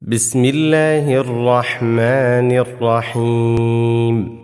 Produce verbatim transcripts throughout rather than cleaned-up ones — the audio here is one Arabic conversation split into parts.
بسم الله الرحمن الرحيم.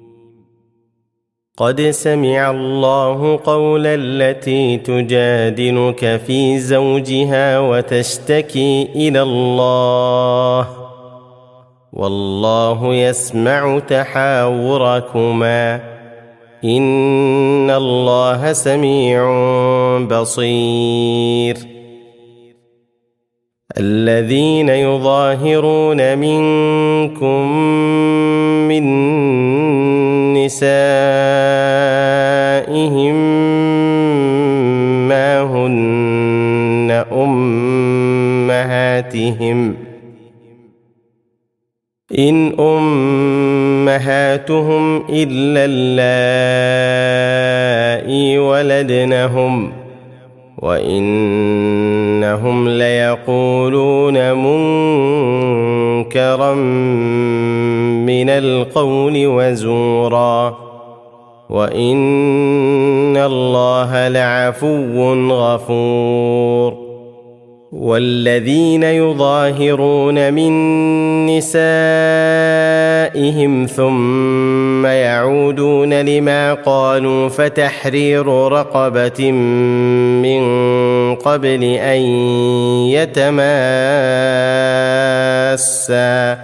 قد سمع الله قول التي تجادلك في زوجها وتشتكي إلى الله والله يسمع تحاوركما إن الله سميع بصير. الذين يظاهرون منكم من نسائهم ما هن أمهاتهم إن أمهاتهم إلا اللائي ولدنهم وإنهم ليقولون منكرا من القول وزورا وإن الله لعفو غفور. والذين يظاهرون من نسائهم ثم يعودون لما قالوا فتحرير رقبة من قبل أن يتماسا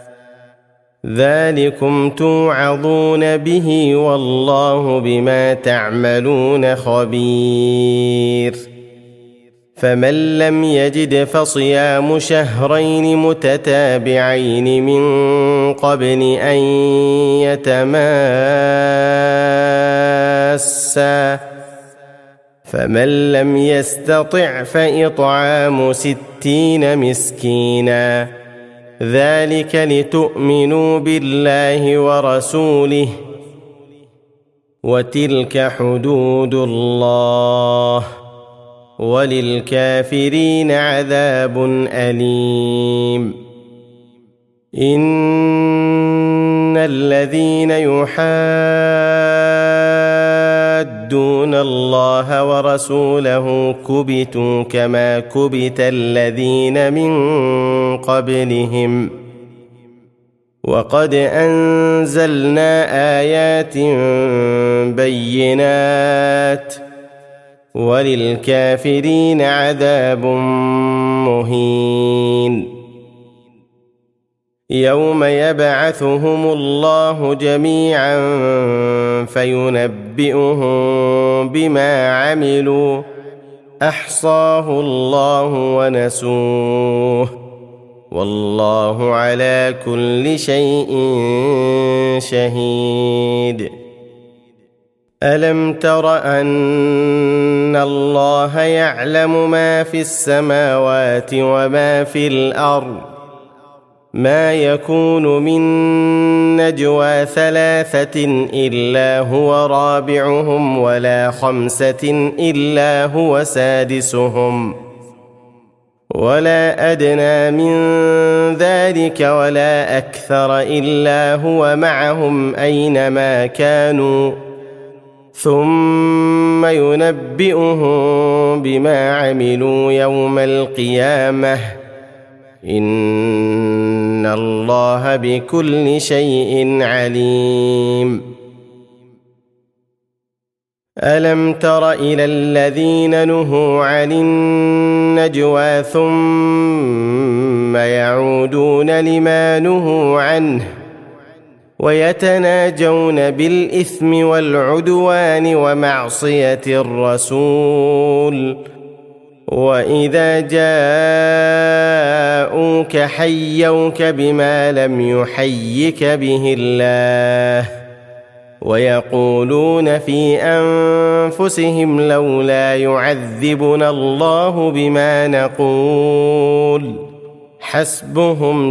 ذلكم توعظون به والله بما تعملون خبير. فمن لم يجد فصيام شهرين متتابعين من قبل أن يتماسا فمن لم يستطع فإطعام ستين مسكينا ذلك لتؤمنوا بالله ورسوله وتلك حدود الله وللكافرين عذاب أليم. إن الذين يحادون الله ورسوله كبتوا كما كبت الذين من قبلهم وقد أنزلنا آيات بينات وللكافرين عذاب مهين. يوم يبعثهم الله جميعا فينبئهم بما عملوا أحصاه الله ونسوه والله على كل شيء شهيد. ألم تر أن الله يعلم ما في السماوات وما في الأرض ما يكون من نجوى ثلاثة إلا هو رابعهم ولا خمسة إلا هو سادسهم ولا أدنى من ذلك ولا أكثر إلا هو معهم أينما كانوا ثم ينبئهم بما عملوا يوم القيامة إن الله بكل شيء عليم. ألم تر إلى الذين نهوا عن النجوى ثم يعودون لما نهوا عنه ويتناجون بالإثم والعدوان ومعصية الرسول وإذا جاءوك حيوك بما لم يحيك به الله ويقولون في أنفسهم لولا يعذبنا الله بما نقول حسبهم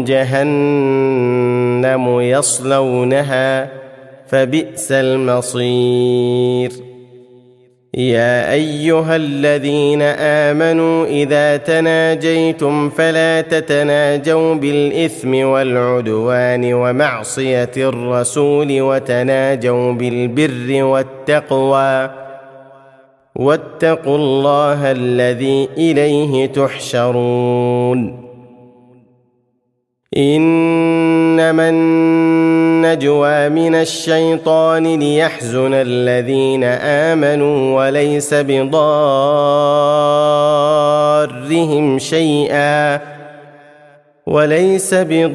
جهنم يصلونها فبئس المصير. يا أيها الذين آمنوا إذا تناجيتم فلا تتناجوا بالإثم والعدوان ومعصية الرسول وتناجوا بالبر والتقوى واتقوا الله الذي إليه تحشرون. إنما النجوى من الشيطان ليحزن الذين آمنوا وليس بضارهم شيئا وليس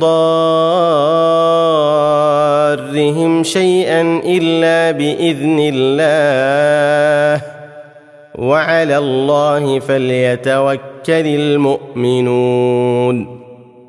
بضارهم شيئا إلا بإذن الله وعلى الله فليتوكل المؤمنون.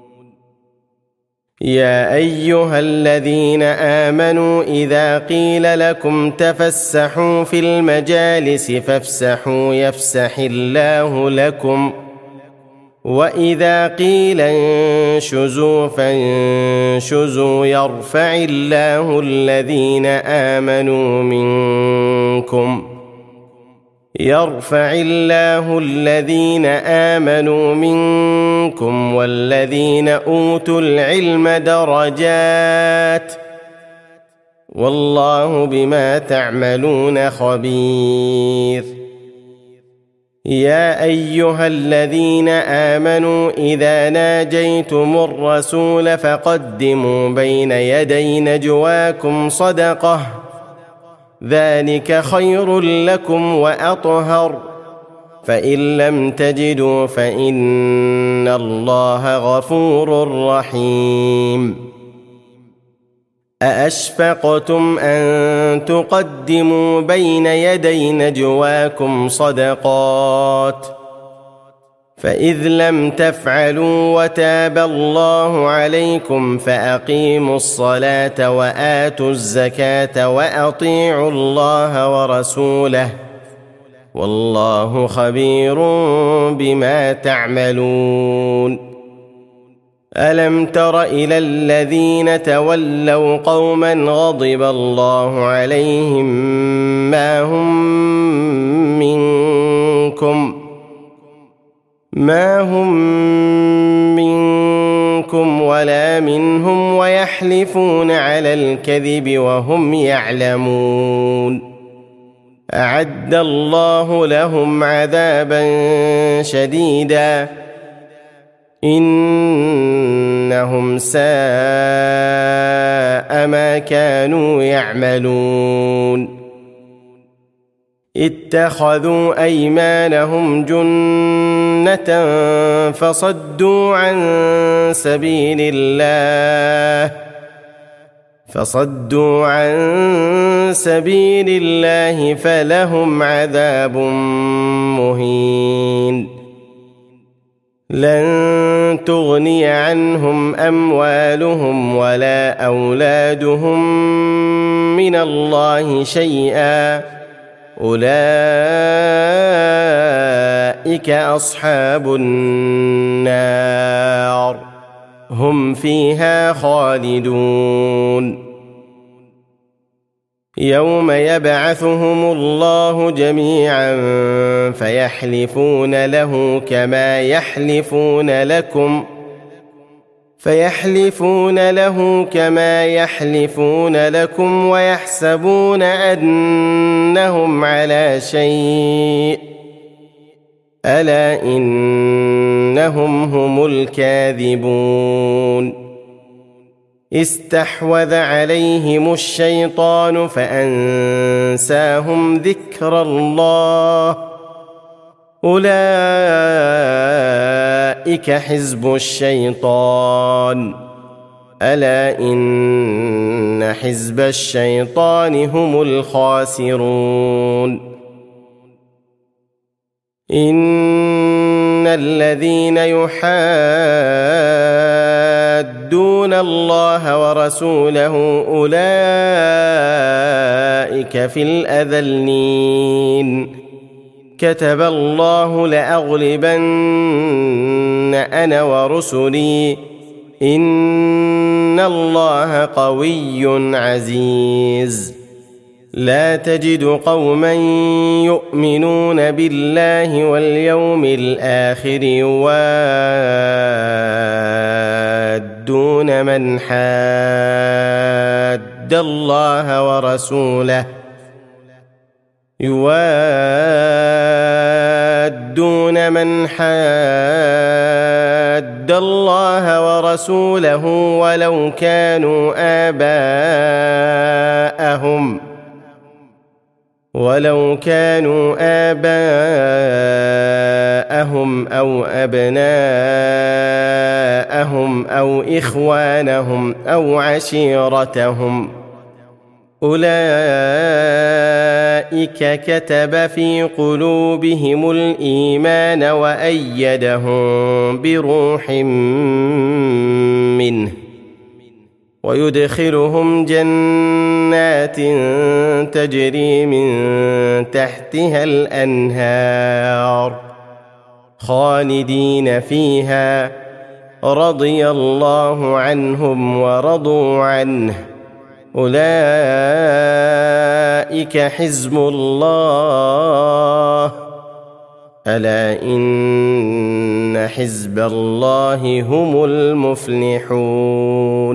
يا أيها الذين آمنوا إذا قيل لكم تفسحوا في المجالس فافسحوا يفسح الله لكم وإذا قيل انشزوا فانشزوا يرفع الله الذين آمنوا منكم يرفع الله الذين آمنوا منكم والذين أوتوا العلم درجات والله بما تعملون خبير. يا أيها الذين آمنوا إذا ناجيتم الرسول فقدموا بين يدي نجواكم صدقة ذلك خير لكم وأطهر فإن لم تجدوا فإن الله غفور رحيم. أأشفقتم أن تقدموا بين يدي نجواكم صدقات فإذ لم تفعلوا وتاب الله عليكم فأقيموا الصلاة وآتوا الزكاة وأطيعوا الله ورسوله والله خبير بما تعملون. ألم تر إلى الذين تولوا قوما غضب الله عليهم ما هم منكم ما هم منكم ولا منهم ويحلفون على الكذب وهم يعلمون أعد الله لهم عذابا شديدا إنهم ساء ما كانوا يعملون. اتخذوا أيمانهم جنة فصدوا عن سبيل الله فصدوا عن سبيل الله فلهم عذاب مهين. لن تغني عنهم أموالهم ولا أولادهم من الله شيئا أولئك أصحاب النار هم فيها خالدون. يوم يبعثهم الله جميعا فيحلفون له كما يحلفون لكم فيحلفون له كما يحلفون لكم ويحسبون أنهم على شيء ألا إنهم هم الكاذبون. استحوذ عليهم الشيطان فأنساهم ذكر الله أولئك حزب الشيطان ألا إن حزب الشيطان هم الخاسرون. إن الذين يحادون الله ورسوله أولئك في الأذلين كتب الله لأغلبن أنا ورسلي إن الله قوي عزيز. لا تجد قوما يؤمنون بالله واليوم الآخر يوادون من حاد الله ورسوله يوادون من حاد واتقوا الله ورسوله ولو كانوا آباءهم ولو كانوا آباءهم أو أبناءهم أو إخوانهم أو عشيرتهم أولئك كتب في قلوبهم الإيمان وأيدهم بروح منه ويدخلهم جنات تجري من تحتها الأنهار خالدين فيها رضي الله عنهم ورضوا عنه أولئك حزب الله ألا إن حزب الله هم المفلحون.